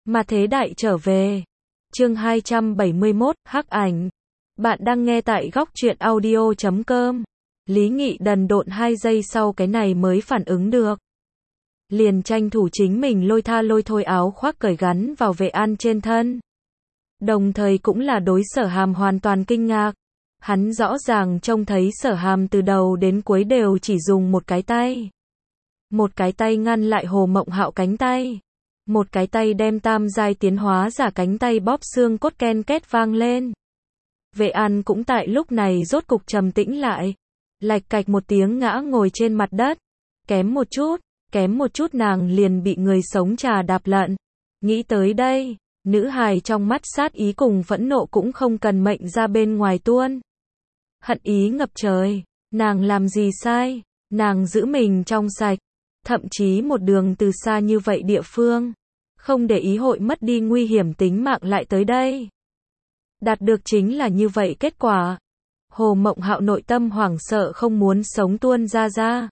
Mà thế đại trở về. Chương 271, Hắc ảnh. Bạn đang nghe tại góc truyện audio.com. Lý Nghị đần độn 2 giây sau cái này mới phản ứng được. Liền tranh thủ chính mình lôi thôi áo khoác cởi gắn vào Vệ An trên thân. Đồng thời cũng là đối Sở Hàm hoàn toàn kinh ngạc. Hắn rõ ràng trông thấy Sở Hàm từ đầu đến cuối đều chỉ dùng một cái tay. Một cái tay ngăn lại Hồ Mộng Hạo cánh tay. Một cái tay đem tam giai tiến hóa giả cánh tay bóp xương cốt ken két vang lên. Vệ An cũng tại lúc này rốt cục trầm tĩnh lại. Lạch cạch một tiếng ngã ngồi trên mặt đất. Kém một chút nàng liền bị người sống trà đạp lận. Nghĩ tới đây, nữ hài trong mắt sát ý cùng phẫn nộ cũng không cần mệnh ra bên ngoài tuôn. Hận ý ngập trời, nàng làm gì sai, nàng giữ mình trong sạch, thậm chí một đường từ xa như vậy địa phương, không để ý hội mất đi nguy hiểm tính mạng lại tới đây. Đạt được chính là như vậy kết quả. Hồ Mộng Hạo nội tâm hoảng sợ không muốn sống tuôn ra.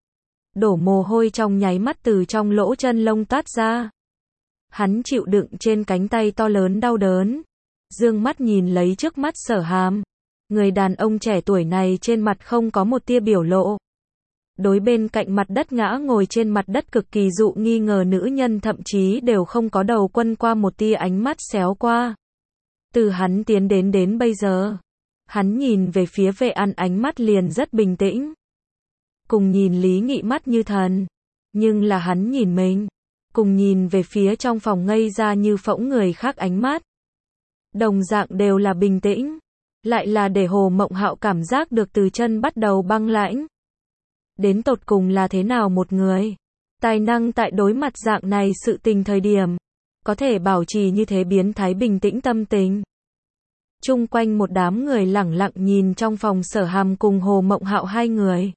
Đổ mồ hôi trong nháy mắt từ trong lỗ chân lông toát ra. Hắn chịu đựng trên cánh tay to lớn đau đớn, dương mắt nhìn lấy trước mắt Sở Hàm. Người đàn ông trẻ tuổi này trên mặt không có một tia biểu lộ. Đối bên cạnh mặt đất ngã ngồi trên mặt đất cực kỳ dụ nghi ngờ nữ nhân thậm chí đều không có đầu quân qua một tia ánh mắt xéo qua. Từ hắn tiến đến bây giờ, hắn nhìn về phía Vệ An ánh mắt liền rất bình tĩnh. Cùng nhìn Lý Nghị mắt như thần, nhưng là hắn nhìn mình, cùng nhìn về phía trong phòng ngây ra như phỗng người khác ánh mắt. Đồng dạng đều là bình tĩnh, lại là để Hồ Mộng Hạo cảm giác được từ chân bắt đầu băng lãnh. Đến tột cùng là thế nào một người, tài năng tại đối mặt dạng này sự tình thời điểm, có thể bảo trì như thế biến thái bình tĩnh tâm tình. Chung quanh một đám người lẳng lặng nhìn trong phòng Sở Hàm cùng Hồ Mộng Hạo hai người.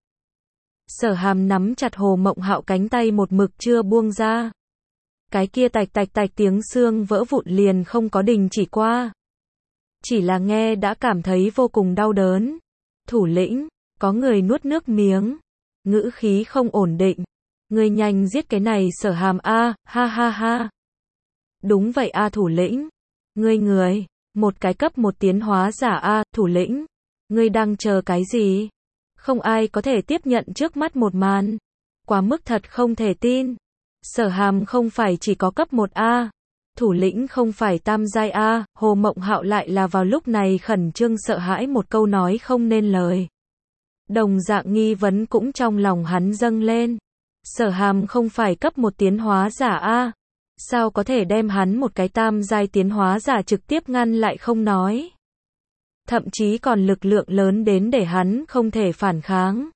Sở Hàm nắm chặt Hồ Mộng Hạo cánh tay một mực chưa buông ra. Cái kia tạch tiếng xương vỡ vụn liền không có đình chỉ qua. Chỉ là nghe đã cảm thấy vô cùng đau đớn. Thủ lĩnh, có người nuốt nước miếng. Ngữ khí không ổn định. Người nhanh giết cái này Sở Hàm a, ha. Đúng vậy a thủ lĩnh. Người, một cái cấp một tiến hóa giả a, thủ lĩnh. Ngươi đang chờ cái gì? Không ai có thể tiếp nhận trước mắt một màn. Quá mức thật không thể tin. Sở Hàm không phải chỉ có cấp 1A. Thủ lĩnh không phải tam giai A. Hồ Mộng Hạo lại là vào lúc này khẩn trương sợ hãi một câu nói không nên lời. Đồng dạng nghi vấn cũng trong lòng hắn dâng lên. Sở Hàm không phải cấp 1 tiến hóa giả A. Sao có thể đem hắn một cái tam giai tiến hóa giả trực tiếp ngăn lại không nói. Thậm chí còn lực lượng lớn đến để hắn không thể phản kháng.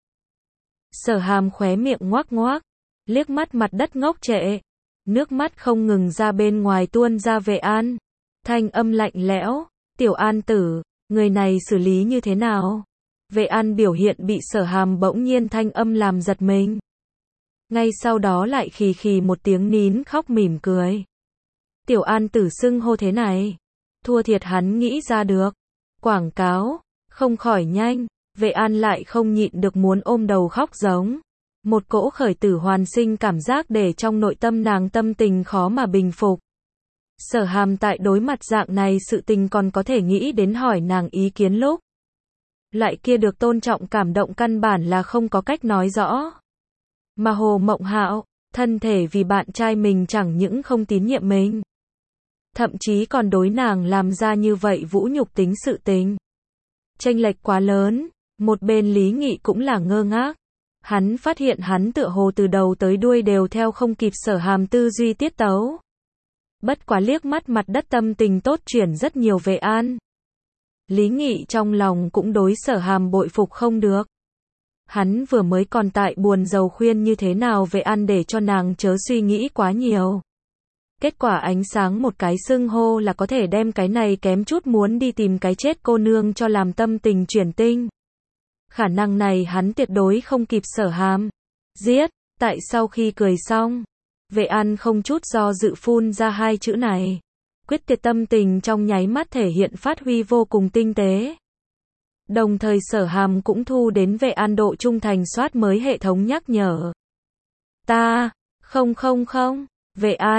Sở Hàm khóe miệng ngoác, liếc mắt mặt đất ngốc trệ, nước mắt không ngừng ra bên ngoài tuôn ra. Vệ An, thanh âm lạnh lẽo, "Tiểu An tử, người này xử lý như thế nào?" Vệ An biểu hiện bị Sở Hàm bỗng nhiên thanh âm làm giật mình. Ngay sau đó lại khì một tiếng nín khóc mỉm cười. Tiểu An tử xưng hô thế này, thua thiệt hắn nghĩ ra được. Quảng cáo, không khỏi nhanh, Vệ An lại không nhịn được muốn ôm đầu khóc giống. Một cỗ khởi tử hoàn sinh cảm giác để trong nội tâm nàng tâm tình khó mà bình phục. Sở Hàm tại đối mặt dạng này sự tình còn có thể nghĩ đến hỏi nàng ý kiến lúc. Lại kia được tôn trọng cảm động căn bản là không có cách nói rõ. Mà Hồ Mộng Hạo, thân thể vì bạn trai mình chẳng những không tín nhiệm mình. Thậm chí còn đối nàng làm ra như vậy vũ nhục tính sự tình. Chênh lệch quá lớn, một bên Lý Nghị cũng là ngơ ngác. Hắn phát hiện hắn tựa hồ từ đầu tới đuôi đều theo không kịp Sở Hàm tư duy tiết tấu. Bất quá liếc mắt mặt đất tâm tình tốt chuyển rất nhiều. Vệ An. Lý Nghị trong lòng cũng đối Sở Hàm bội phục không được. Hắn vừa mới còn tại buồn rầu khuyên như thế nào Vệ An để cho nàng chớ suy nghĩ quá nhiều. Kết quả ánh sáng một cái xưng hô là có thể đem cái này kém chút muốn đi tìm cái chết cô nương cho làm tâm tình chuyển tinh. Khả năng này hắn tuyệt đối không kịp Sở Hàm. Giết, tại sau khi cười xong, Vệ An không chút do dự phun ra hai chữ này. Quyết tuyệt tâm tình trong nháy mắt thể hiện phát huy vô cùng tinh tế. Đồng thời Sở Hàm cũng thu đến Vệ An độ trung thành soát mới hệ thống nhắc nhở. Không. Vệ An,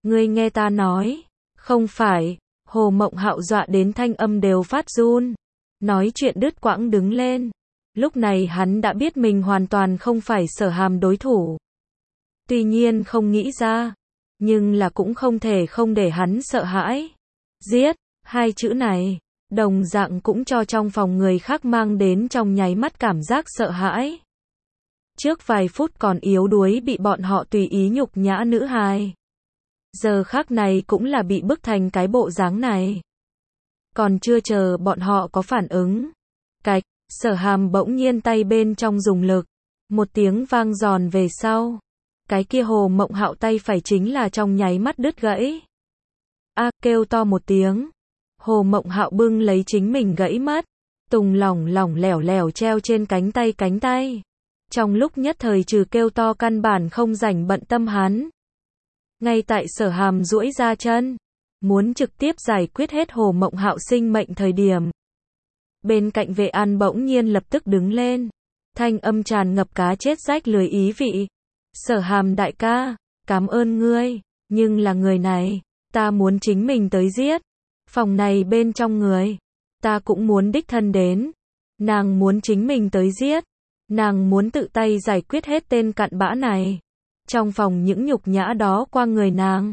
Ngươi nghe ta nói. Không phải. Hồ Mộng Hạo dọa đến thanh âm đều phát run. Nói chuyện đứt quãng đứng lên. Lúc này hắn đã biết mình hoàn toàn không phải Sở Hàm đối thủ. Tuy nhiên không nghĩ ra. Nhưng là cũng không thể không để hắn sợ hãi. Giết, hai chữ này. Đồng dạng cũng cho trong phòng người khác mang đến trong nháy mắt cảm giác sợ hãi. Trước vài phút còn yếu đuối bị bọn họ tùy ý nhục nhã nữ hài. Giờ khắc này cũng là bị bức thành cái bộ dáng này. Còn chưa chờ bọn họ có phản ứng. Cạch, Sở Hàm bỗng nhiên tay bên trong dùng lực. Một tiếng vang giòn về sau. Cái kia Hồ Mộng Hạo tay phải chính là trong nháy mắt đứt gãy. A kêu to một tiếng. Hồ Mộng Hạo bưng lấy chính mình gãy mất. Tùng lỏng lỏng lẻo lẻo treo trên cánh tay. Trong lúc nhất thời trừ kêu to căn bản không rảnh bận tâm hắn. Ngay tại Sở Hàm duỗi ra chân. Muốn trực tiếp giải quyết hết Hồ Mộng Hạo sinh mệnh thời điểm. Bên cạnh Vệ An bỗng nhiên lập tức đứng lên. Thanh âm tràn ngập cá chết rách lưới ý vị. Sở Hàm đại ca, cảm ơn ngươi, nhưng là người này, ta muốn chính mình tới giết. Phòng này bên trong người, ta cũng muốn đích thân đến. Nàng muốn chính mình tới giết. Nàng muốn tự tay giải quyết hết tên cặn bã này. Trong phòng những nhục nhã đó qua người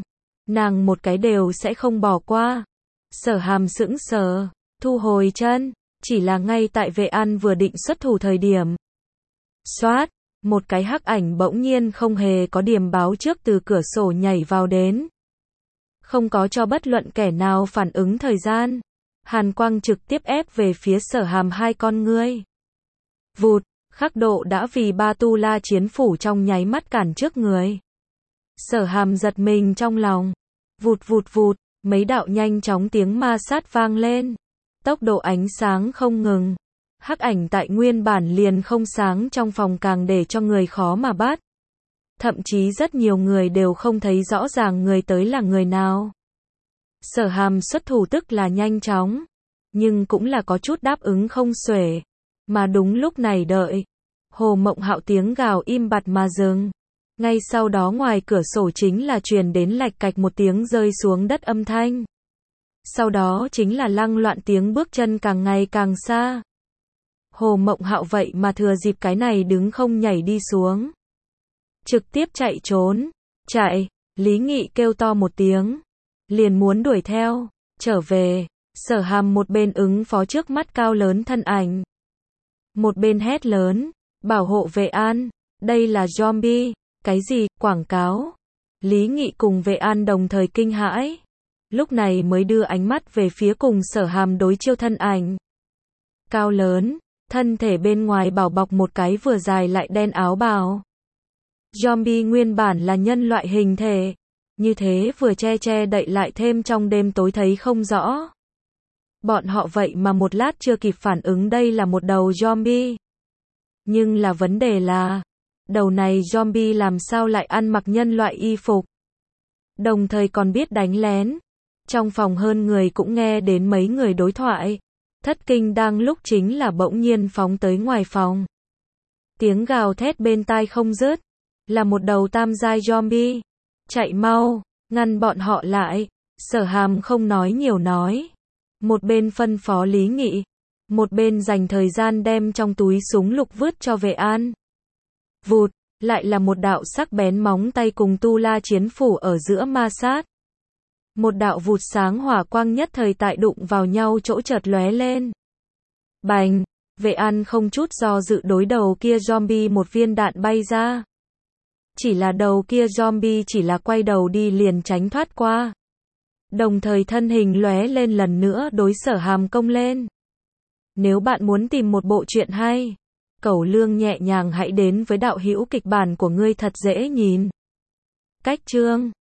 nàng một cái đều sẽ không bỏ qua. Sở Hàm sững sờ, thu hồi chân, chỉ là ngay tại Vệ An vừa định xuất thủ thời điểm. Xoát, một cái hắc ảnh bỗng nhiên không hề có điểm báo trước từ cửa sổ nhảy vào đến. Không có cho bất luận kẻ nào phản ứng thời gian. Hàn quang trực tiếp ép về phía Sở Hàm hai con ngươi. Vụt, khắc độ đã vì ba tu la chiến phủ trong nháy mắt cản trước người. Sở Hàm giật mình trong lòng. Vụt vụt vụt, mấy đạo nhanh chóng tiếng ma sát vang lên. Tốc độ ánh sáng không ngừng. Hắc ảnh tại nguyên bản liền không sáng trong phòng càng để cho người khó mà bắt. Thậm chí rất nhiều người đều không thấy rõ ràng người tới là người nào. Sở Hàm xuất thủ tức là nhanh chóng, nhưng cũng là có chút đáp ứng không xuể. Mà đúng lúc này đợi, Hồ Mộng Hạo tiếng gào im bặt mà dừng. Ngay sau đó ngoài cửa sổ chính là truyền đến lạch cạch một tiếng rơi xuống đất âm thanh. Sau đó chính là lăng loạn tiếng bước chân càng ngày càng xa. Hồ Mộng Hạo vậy mà thừa dịp cái này đứng không nhảy đi xuống. Trực tiếp chạy trốn. Chạy, Lý Nghị kêu to một tiếng. Liền muốn đuổi theo, trở về. Sở Hàm một bên ứng phó trước mắt cao lớn thân ảnh. Một bên hét lớn, bảo hộ Vệ An, đây là zombie. Cái gì, quảng cáo? Lý Nghị cùng Vệ An đồng thời kinh hãi. Lúc này mới đưa ánh mắt về phía cùng Sở Hàm đối chiêu thân ảnh. Cao lớn, thân thể bên ngoài bảo bọc một cái vừa dài lại đen áo bào. Zombie nguyên bản là nhân loại hình thể. Như thế vừa che đậy lại thêm trong đêm tối thấy không rõ. Bọn họ vậy mà một lát chưa kịp phản ứng đây là một đầu zombie. Nhưng là vấn đề là, đầu này zombie làm sao lại ăn mặc nhân loại y phục. Đồng thời còn biết đánh lén. Trong phòng hơn người cũng nghe đến mấy người đối thoại. Thất kinh đang lúc chính là bỗng nhiên phóng tới ngoài phòng. Tiếng gào thét bên tai không dứt. Là một đầu tam giai zombie. Chạy mau, ngăn bọn họ lại. Sở Hàm không nói nhiều nói. Một bên phân phó Lý Nghị. Một bên dành thời gian đem trong túi súng lục vứt cho Vệ An. Vụt, lại là một đạo sắc bén móng tay cùng tu la chiến phủ ở giữa ma sát. Một đạo vụt sáng hỏa quang nhất thời tại đụng vào nhau chỗ chợt lóe lên. Bành, Vệ An không chút do dự đối đầu kia zombie một viên đạn bay ra. Chỉ là đầu kia zombie chỉ là quay đầu đi liền tránh thoát qua. Đồng thời thân hình lóe lên lần nữa đối Sở Hàm công lên. Nếu bạn muốn tìm một bộ truyện hay, Cẩu Lương nhẹ nhàng hãy đến với đạo hữu kịch bản của ngươi thật dễ nhìn. Cách chương